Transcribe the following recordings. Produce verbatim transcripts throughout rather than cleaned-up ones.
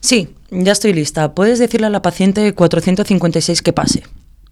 Sí, ya estoy lista. Puedes decirle a la paciente cuatrocientos cincuenta y seis que pase.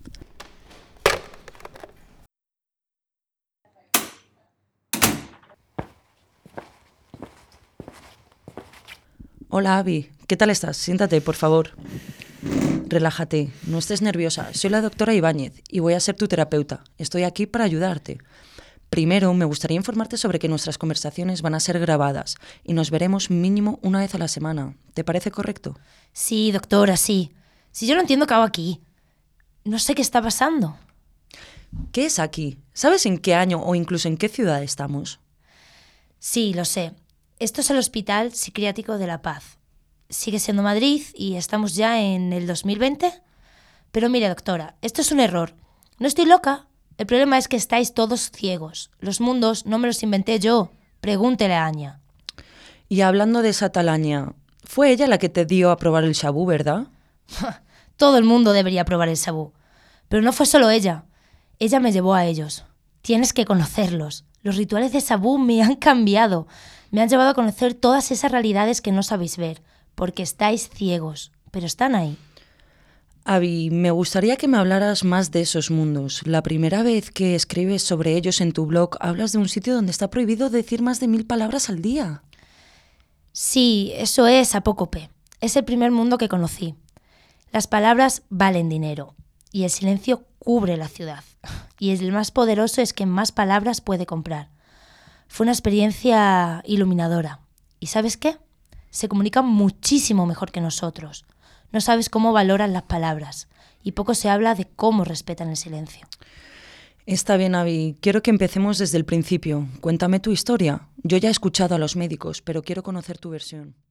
Hola, Abby. ¿Qué tal estás? Siéntate, por favor. Relájate, no estés nerviosa. Soy la doctora Ibáñez y voy a ser tu terapeuta. Estoy aquí para ayudarte. Primero, me gustaría informarte sobre que nuestras conversaciones van a ser grabadas y nos veremos mínimo una vez a la semana. ¿Te parece correcto? Sí, doctora, sí. Si yo no entiendo qué hago aquí. No sé qué está pasando. ¿Qué es aquí? ¿Sabes en qué año o incluso en qué ciudad estamos? Sí, lo sé. Esto es el Hospital Psiquiátrico de La Paz. Sigue siendo Madrid y estamos ya en el dos mil veinte. Pero mire, doctora, esto es un error. No estoy loca. El problema es que estáis todos ciegos. Los mundos no me los inventé yo. Pregúntele a Anya. Y hablando de esa tal Anya, fue ella la que te dio a probar el shabú, ¿verdad? Todo el mundo debería probar el sabú. Pero no fue solo ella. Ella me llevó a ellos. Tienes que conocerlos. Los rituales de sabú me han cambiado. Me han llevado a conocer todas esas realidades que no sabéis ver, porque estáis ciegos, pero están ahí. Abby, me gustaría que me hablaras más de esos mundos. La primera vez que escribes sobre ellos en tu blog, hablas de un sitio donde está prohibido decir más de mil palabras al día. Sí, eso es Apócope. Es el primer mundo que conocí. Las palabras valen dinero y el silencio cubre la ciudad. Y el más poderoso es quien más palabras puede comprar. Fue una experiencia iluminadora. ¿Y sabes qué? Se comunican muchísimo mejor que nosotros. No sabes cómo valoran las palabras y poco se habla de cómo respetan el silencio. Está bien, Abby. Quiero que empecemos desde el principio. Cuéntame tu historia. Yo ya he escuchado a los médicos, pero quiero conocer tu versión.